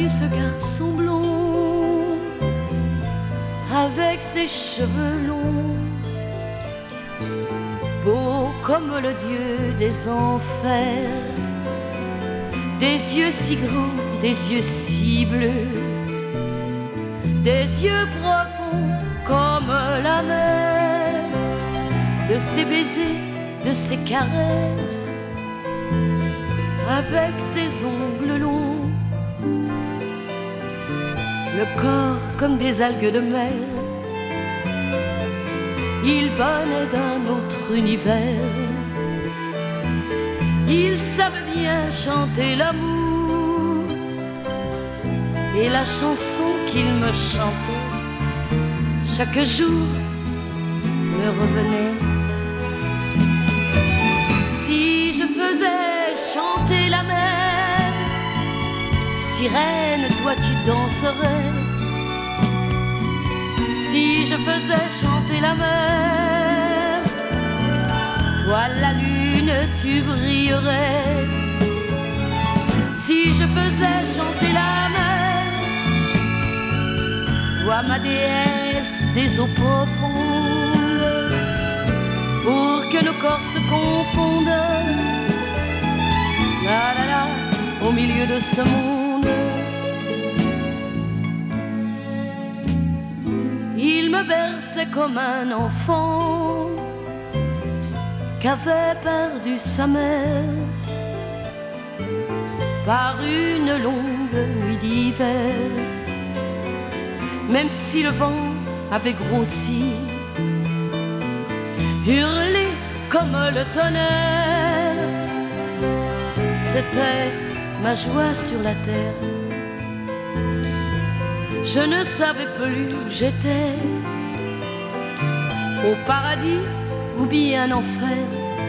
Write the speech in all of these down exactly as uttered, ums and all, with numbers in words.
ce garçon blond avec ses cheveux longs, beau comme le dieu des enfers, des yeux si grands, des yeux si bleus, des yeux profonds comme la mer, de ses baisers, de ses caresses, avec ses ongles longs, le corps comme des algues de mer. Il venait d'un autre univers. Il savait bien chanter l'amour, et la chanson qu'il me chantait chaque jour me revenait. Si je faisais chanter la mer, sirène, toi tu danserais. Si je faisais chanter la mer, toi la lune tu brillerais. Si je faisais chanter la mer, toi ma déesse des eaux profondes, pour que nos corps se confondent, la la la, au milieu de ce monde. Il me berçait comme un enfant qu'avait perdu sa mère par une longue nuit d'hiver. Même si le vent avait grossi, hurlé comme le tonnerre, c'était ma joie sur la terre. Je ne savais plus où j'étais, au paradis ou bien en enfer,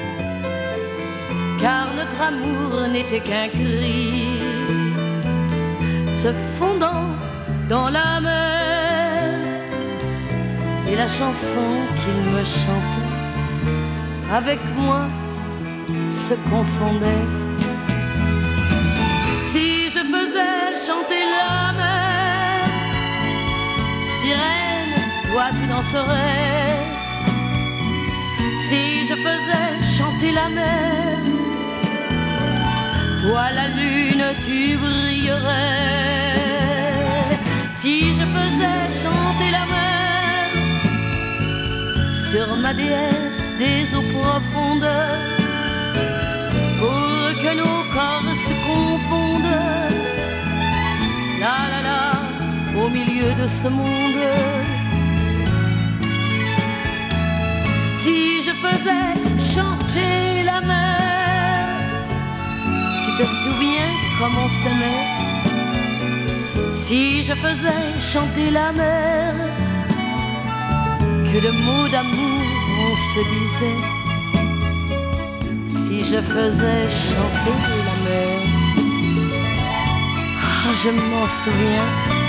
car notre amour n'était qu'un cri se fondant dans la mer, et la chanson qu'il me chantait avec moi se confondait. Si je faisais chanter la mer, sirène, toi tu danserais. Si je faisais chanter la mer, toi la lune tu brillerais. Si je faisais chanter la mer sur ma déesse des eaux profondes, pour que nos corps se confondent, la la la, au milieu de ce monde. Si je faisais chanter la mer, tu te souviens comme on s'aimait? Si je faisais chanter la mer, que de mots d'amour on se disait. Si je faisais chanter la mer, ah, je m'en souviens.